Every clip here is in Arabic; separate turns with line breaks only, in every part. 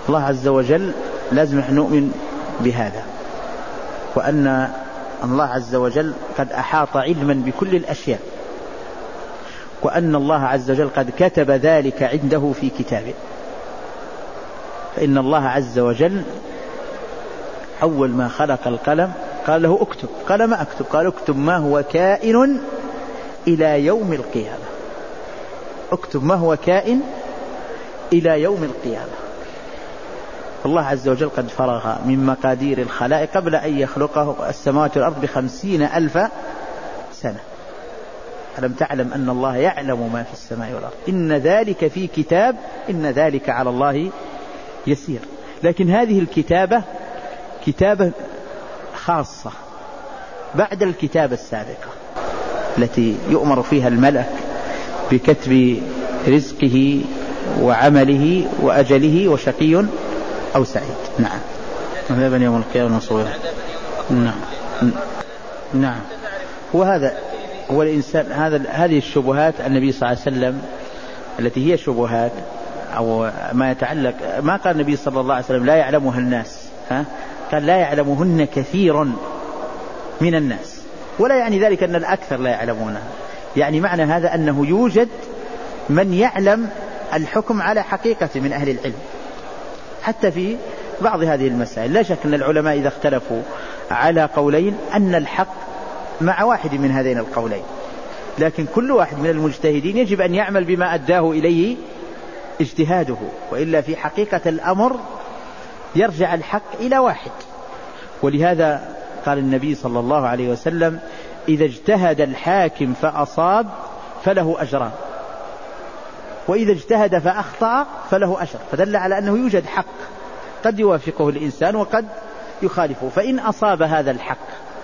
الله عز وجل لازم نحن نؤمن بهذا، وأن الله عز وجل قد أحاط علما بكل الأشياء، وأن الله عز وجل قد كتب ذلك عنده في كتابه. فإن الله عز وجل أول ما خلق القلم قال له اكتب، قال ما أكتب؟ قال اكتب ما هو كائن إلى يوم القيامة، اكتب ما هو كائن إلى يوم القيامة. الله عز وجل قد فرغ من مقادير الخلائق قبل أن يخلقه السماوات والأرض ب50,000 سنة. ألم تعلم أن الله يعلم ما في السماء والأرض؟ إن ذلك في كتاب، إن ذلك على الله يسير. لكن هذه الكتابة كتابة خاصة بعد الكتابة السابقة التي يؤمر فيها الملك بكتب رزقه وعمله وأجله وشقي أو سعيد. نعم. عذابا يوم القيامة مصورا. نعم. نعم. وهذا هو الإنسان، هذه الشبهات النبي صلى الله عليه وسلم التي هي شبهات أو ما يتعلق، ما قال النبي صلى الله عليه وسلم لا يعلمها الناس، قال لا يعلمهن كثير من الناس، ولا يعني ذلك أن الأكثر لا يعلمونها، يعني معنى هذا أنه يوجد من يعلم الحكم على حقيقة من أهل العلم حتى في بعض هذه المسائل. لا شك أن العلماء إذا اختلفوا على قولين أن الحق مع واحد من هذين القولين، لكن كل واحد من المجتهدين يجب أن يعمل بما أداه إليه اجتهاده، وإلا في حقيقة الأمر يرجع الحق إلى واحد. ولهذا قال النبي صلى الله عليه وسلم إذا اجتهد الحاكم فأصاب فله أجران، وإذا اجتهد فأخطأ فله أجر، فدل على أنه يوجد حق قد يوافقه الإنسان وقد يخالفه. فإن أصاب هذا الحق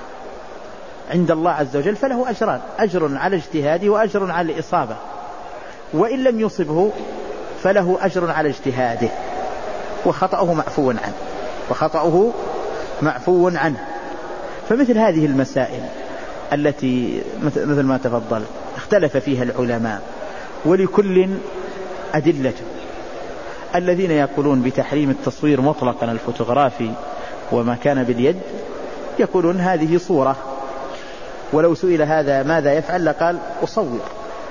عند الله عز وجل فله أجران، أجر على اجتهاده وأجر على الإصابة، وإن لم يصبه فله أجر على اجتهاده وخطأه معفو عنه، وخطأه معفو عنه. فمثل هذه المسائل التي مثل ما تفضل اختلف فيها العلماء ولكل أدلته. الذين يقولون بتحريم التصوير مطلقا الفوتوغرافي وما كان باليد يقولون هذه صورة، ولو سئل هذا ماذا يفعل لقال أصور،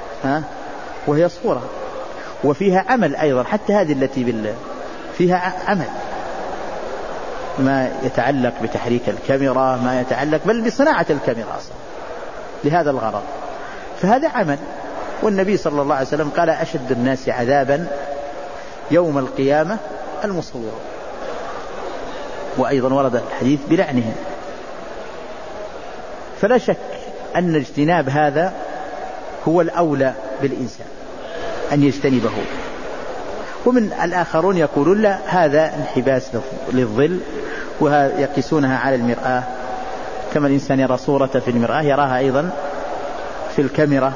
وهي صورة وفيها عمل أيضا، حتى هذه التي بالله فيها عمل ما يتعلق بتحريك الكاميرا، ما يتعلق بل بصناعة الكاميرا أصلا لهذا الغرض، فهذا عمل. والنبي صلى الله عليه وسلم قال أشد الناس عذابا يوم القيامة المصور، وأيضا ورد الحديث بلعنهم. فلا شك أن اجتناب هذا هو الأولى بالإنسان أن يجتنبه. ومن الآخرون يقولون لا، هذا انحباس للظل، ويقيسونها على المرآة، كما الإنسان يرى صورة في المرآة يراها أيضا في الكاميرا،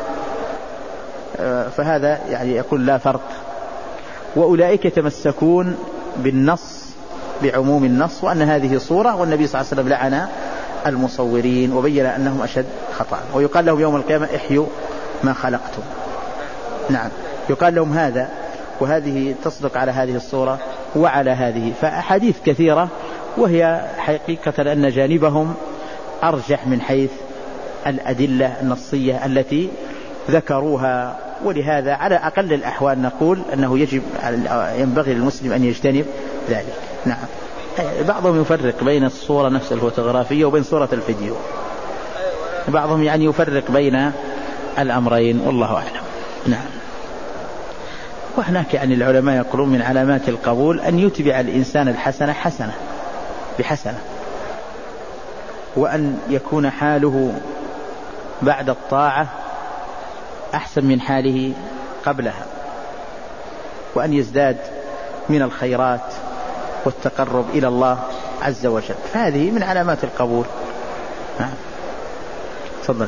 فهذا يعني يقول لا فرق. وأولئك يتمسكون بالنص بعموم النص وأن هذه صورة، والنبي صلى الله عليه وسلم لعن المصورين وبين أنهم أشد خطأ، ويقال لهم يوم القيامة احيوا ما خلقتم. نعم، يقال لهم هذا، وهذه تصدق على هذه الصورة وعلى هذه. فأحاديث كثيرة، وهي حقيقة أن جانبهم أرجح من حيث الأدلة النصية التي ذكروها. ولهذا على أقل الأحوال نقول أنه ينبغي للمسلم أن يجتنب ذلك. نعم. بعضهم يفرق بين الصورة نفس الفوتوغرافية وبين صورة الفيديو، بعضهم يعني يفرق بين الأمرين، والله أعلم. نعم. وهناك يعني العلماء يقولون من علامات القبول أن يتبع الإنسان الحسنة حسنة بحسنة، وأن يكون حاله بعد الطاعة أحسن من حاله قبلها، وأن يزداد من الخيرات والتقرب إلى الله عز وجل، فهذه من علامات القبول. تفضل.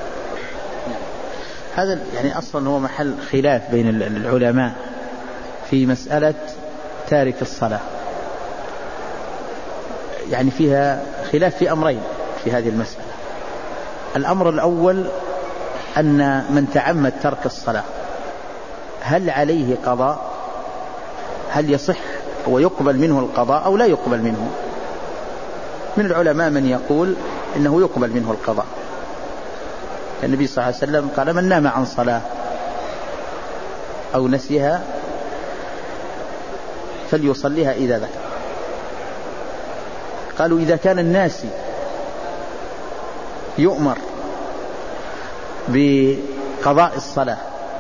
هذا يعني أصلا هو محل خلاف بين العلماء في مسألة تارك الصلاة، يعني فيها خلاف في أمرين في هذه المسألة. الأمر الأول أن من تعمد ترك الصلاة هل عليه قضاء؟ هل يصح ويقبل منه القضاء أو لا يقبل منه. من العلماء من يقول إنه يقبل منه القضاء. النبي صلى الله عليه وسلم قال: من نام عن صلاة أو نسيها فليصليها إذا ذكر. قالوا: إذا كان الناس يؤمر بقضاء الصلاة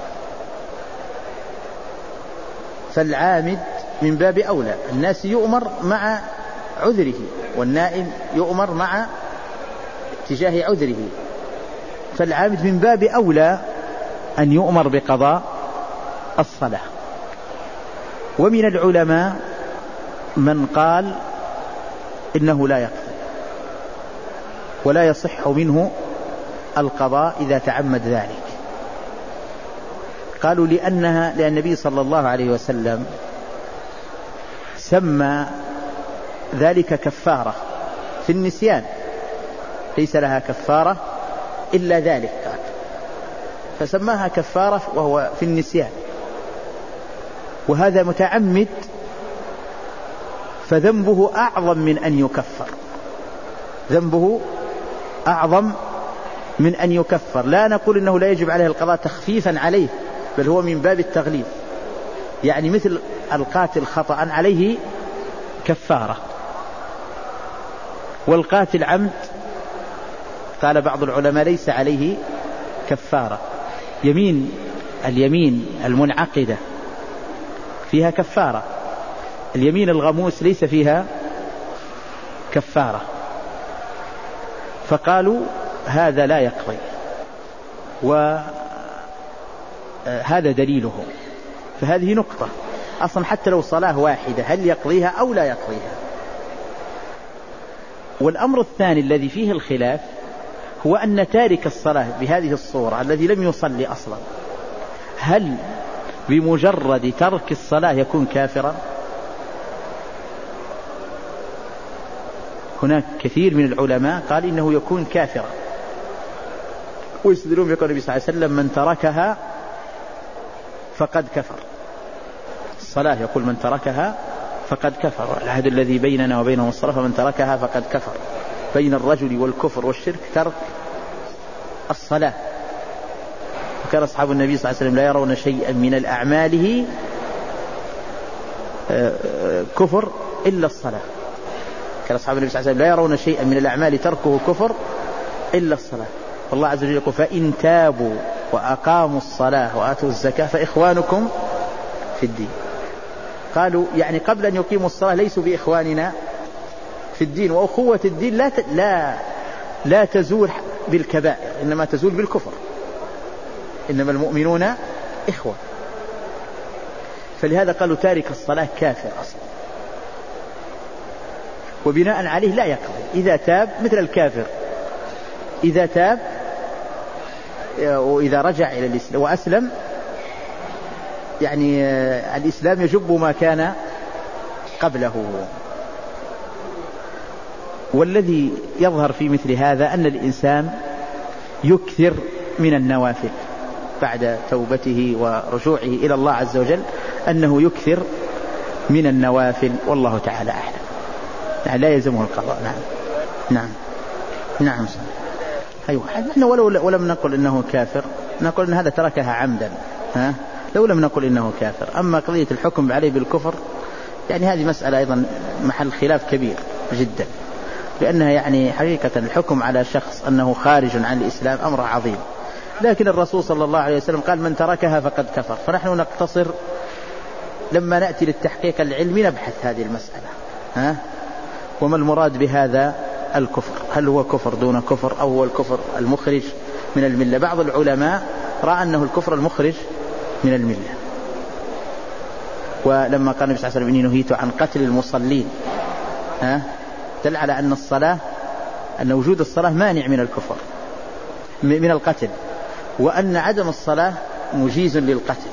فالعامد من باب أولى. الناس يؤمر مع عذره، والنائم يؤمر مع اتجاه عذره، فالعامد من باب أولى أن يؤمر بقضاء الصلاة. ومن العلماء من قال إنه لا يقضي ولا يصح منه القضاء إذا تعمد ذلك. قالوا لأن النبي صلى الله عليه وسلم سمى ذلك كفارة في النسيان، ليس لها كفارة إلا ذلك، قال فسماها كفارة وهو في النسيان، وهذا متعمد فذنبه أعظم من أن يكفر، ذنبه أعظم من أن يكفر. لا نقول إنه لا يجب عليه القضاء تخفيفا عليه، بل هو من باب التغليظ، يعني مثل القاتل خطأ عليه كفارة، والقاتل عمد قال بعض العلماء ليس عليه كفارة. اليمين المنعقدة فيها كفارة، اليمين الغموس ليس فيها كفارة، فقالوا هذا لا يقضي، وهذا دليله. فهذه نقطة أصلا، حتى لو صلاة واحدة هل يقضيها أو لا يقضيها. والأمر الثاني الذي فيه الخلاف هو أن تارك الصلاة بهذه الصورة الذي لم يصلي أصلا، هل بمجرد ترك الصلاة يكون كافرا؟ هناك كثير من العلماء قال إنه يكون كافرا، ويستدلون بقول النبي صلى الله عليه وسلم: من تركها فقد كفر. الصلاة يقول من تركها فقد كفر، العهد الذي بيننا وبينهم الصلاة، فمن تركها فقد كفر. بين الرجل والكفر والشرك ترك الصلاة. وكان أصحاب النبي صلى الله عليه وسلم لا يرون شيئا من الأعمال كفر إلا الصلاة. كان أصحاب النبي صلى الله عليه وسلم لا يرون شيئا من الأعمال تركه كفر إلا الصلاة. والله عز وجل يقول: فإن تابوا وأقاموا الصلاة وآتوا الزكاة فإخوانكم في الدين. قالوا يعني قبل أن يقيموا الصلاة ليسوا بإخواننا في الدين، وأخوة الدين لا تزول بالكبائر، إنما تزول بالكفر، إنما المؤمنون إخوة. فلهذا قالوا تارك الصلاة كافر أصلا، وبناء عليه لا يقضي إذا تاب، مثل الكافر إذا تاب وإذا رجع إلى الإسلام وأسلم، يعني الإسلام يجب ما كان قبله. والذي يظهر في مثل هذا أن الإنسان يكثر من النوافل بعد توبته ورجوعه إلى الله عز وجل، أنه يكثر من النوافل، والله تعالى أعلم. يعني لا يلزمه القضاء. نعم أيوة. نحن ولم نقل إنه كافر، نقول إن هذا تركها عمدا، لو لم نقل إنه كافر. أما قضية الحكم عليه بالكفر، يعني هذه مسألة أيضا محل خلاف كبير جدا، لأنها يعني حقيقة الحكم على شخص أنه خارج عن الإسلام أمر عظيم. لكن الرسول صلى الله عليه وسلم قال: من تركها فقد كفر. فنحن نقتصر لما نأتي للتحقيق العلمي نبحث هذه المسألة، وما المراد بهذا الكفر؟ هل هو كفر دون كفر أو هو الكفر المخرج من الملة؟ بعض العلماء رأى أنه الكفر المخرج من الملة. ولما قال النبي صلى الله عليه وسلم: إني نهيت عن قتل المصلين، دل على أن الصلاة، أن وجود الصلاة مانع من الكفر، من القتل، وأن عدم الصلاة مجيز للقتل،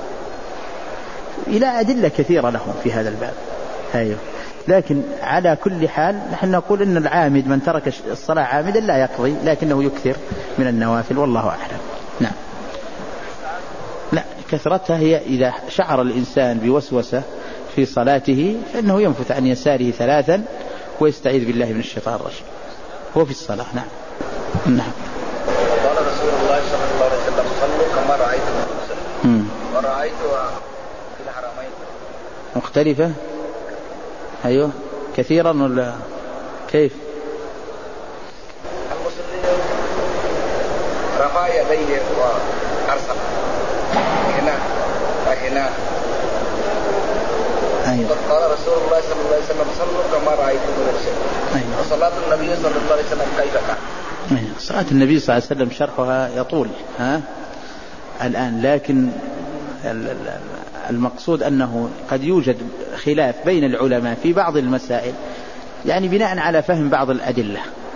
إلى أدلة كثيرة لهم في هذا الباب. لكن على كل حال نحن نقول إن العامد من ترك الصلاة عامدا لا يقضي، لكنه يكثر من النوافل، والله أعلم. لا، كثرتها هي إذا شعر الإنسان بوسوسة في صلاته فإنه ينفث عن يساره 3 ويستعيذ بالله من الشيطان الرجيم. هو في الصلاة. نعم. نعم.
قال رسول الله صلى الله عليه وسلم صلوا كما رأيتم أصلي ورأيت في الحرمين
مختلفة. أيوه كثيرا ولا كيف؟
المصلي رفع يديه وأرسل هنا وهنا.
أيوه.
قال رسول الله صلى الله عليه وسلم صلوا كما رأيتم أصلي.
أيوه.
وصلاة النبي صلى الله عليه وسلم كيف كان؟
أيوه. صلاة النبي صلى الله عليه وسلم شرحها يطول الآن، لكن المقصود أنه قد يوجد خلاف بين العلماء في بعض المسائل، يعني بناء على فهم بعض الأدلة.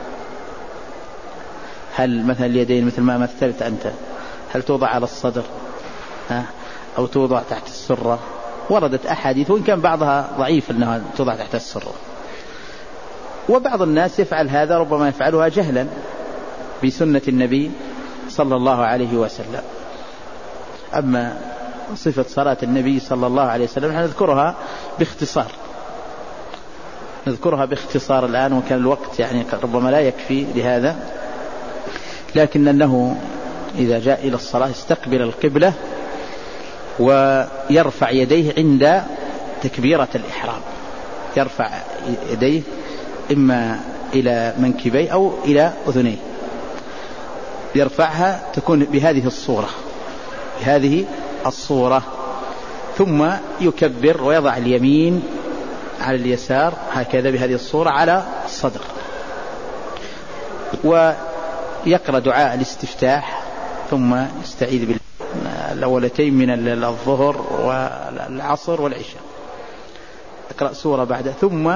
هل مثلا اليدين مثل ما مثلت أنت هل توضع على الصدر أو توضع تحت السرة؟ وردت أحاديث وإن كان بعضها ضعيف أنها توضع تحت السرة، وبعض الناس يفعل هذا ربما يفعلها جهلا بسنة النبي صلى الله عليه وسلم. أما صفة صلاة النبي صلى الله عليه وسلم نذكرها باختصار الآن، وكان الوقت يعني ربما لا يكفي لهذا، لكن أنه إذا جاء إلى الصلاة استقبل القبلة ويرفع يديه عند تكبيرة الإحرام، يرفع يديه إما إلى منكبيه أو إلى أذنيه، يرفعها تكون بهذه الصورة، ثم يكبر ويضع اليمين على اليسار هكذا بهذه الصورة على الصدر، ويقرأ دعاء الاستفتاح، ثم يستعيذ بالأولتين من الظهر والعصر والعشاء، يقرأ سورة بعد، ثم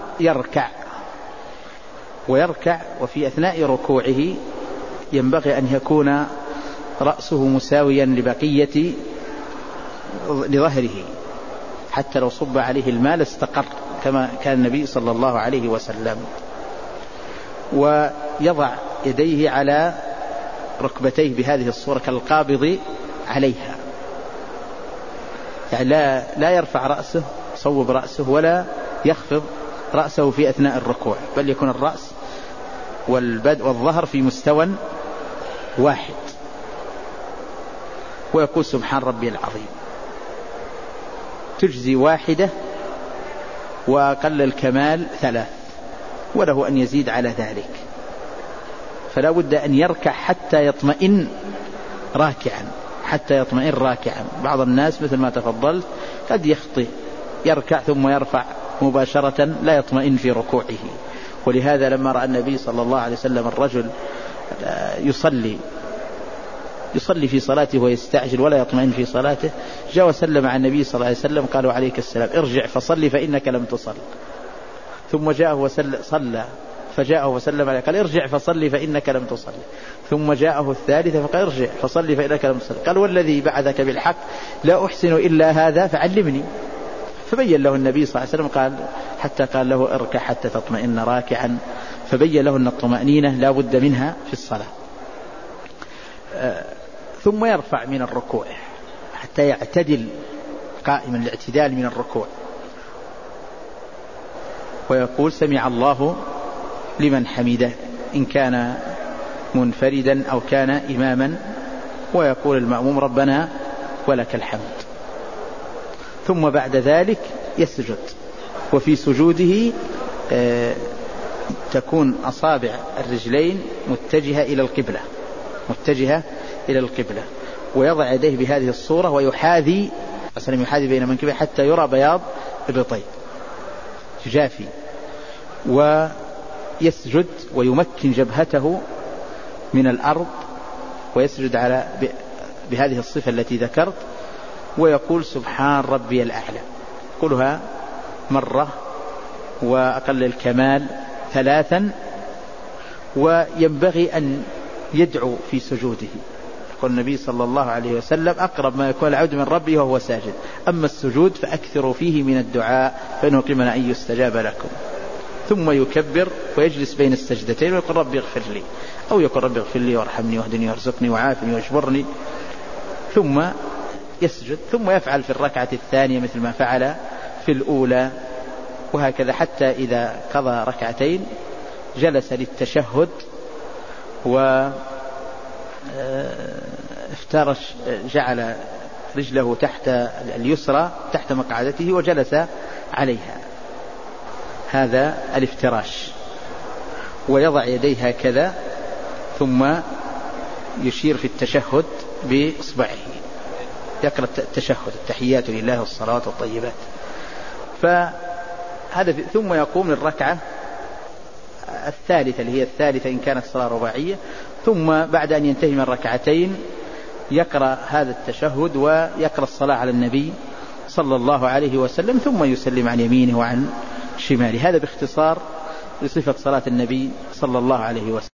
يركع وفي أثناء ركوعه ينبغي أن يكون رأسه مساويا لبقية لظهره، حتى لو صب عليه الماء استقر كما كان النبي صلى الله عليه وسلم. ويضع يديه على ركبتيه بهذه الصورة كالقابض عليها، يعني لا يرفع رأسه صوب رأسه ولا يخفض رأسه في أثناء الركوع، بل يكون الرأس والبدء والظهر في مستوى واحد، ويقول سبحان ربي العظيم، تجزي واحدة، وأقل الكمال 3، وله أن يزيد على ذلك، فلا بد أن يركع حتى يطمئن راكعا. بعض الناس مثل ما تفضلت قد يخطئ، يركع ثم يرفع مباشرة لا يطمئن في ركوعه، ولهذا لما رأى النبي صلى الله عليه وسلم الرجل يصلي في صلاته ويستعجل ولا يطمئن في صلاته، جاء وسلم على النبي صلى الله عليه وسلم، قالوا عليك السلام، ارجع فصلي فإنك لم تصل. ثم جاءه صلى، فجاءه وسلم عليه، قال ارجع فصلي فإنك لم تصل. ثم جاءه الثالثة فقال ارجع فصلي فإنك لم تصل. قال والذي بعثك بالحق لا أحسن إلا هذا فعلمني. فبين له النبي صلى الله عليه وسلم حتى قال له اركع حتى تطمئن راكعا، فبين له أن الطمأنينة لا بد منها في الصلاة. ثم يرفع من الركوع حتى يعتدل قائما، الاعتدال من الركوع، ويقول سمع الله لمن حمده إن كان منفردا أو كان إماما، ويقول المأموم ربنا ولك الحمد. ثم بعد ذلك يسجد، وفي سجوده تكون أصابع الرجلين متجهة إلى القبلة، ويضع يديه بهذه الصورة ويحاذي بين منكبيه حتى يرى بياض إبطيه جافي، ويسجد ويمكن جبهته من الأرض، ويسجد بهذه الصفة التي ذكرت، ويقول سبحان ربي الأعلى، قلها مرة، وأقل الكمال 3. وينبغي أن يدعو في سجوده، يقول النبي صلى الله عليه وسلم أقرب ما يكون العبد من ربه وهو ساجد، أما السجود فأكثروا فيه من الدعاء فإنه قمن أن يستجاب لكم. ثم يكبر ويجلس بين السجدتين ويقول ربي اغفر لي، أو يقول ربي اغفر لي وارحمني واهدني وارزقني وعافني واجبرني، ثم يسجد، ثم يفعل في الركعة الثانية مثل ما فعل في الأولى، وهكذا حتى إذا قضى ركعتين جلس للتشهد وافترش، جعل رجله تحت اليسرى تحت مقعدته وجلس عليها، هذا الافتراش، ويضع يديه هكذا ثم يشير في التشهد بإصبعه، يقرأ التشهد التحيات لله والصلوات والطيبات، فهذا ثم يقوم للركعة الثالثة اللي هي الثالثة إن كانت صلاة رباعية، ثم بعد أن ينتهي من الركعتين يقرأ هذا التشهد ويقرأ الصلاة على النبي صلى الله عليه وسلم، ثم يسلم عن يمينه وعن شماله. هذا باختصار لصفة صلاة النبي صلى الله عليه وسلم.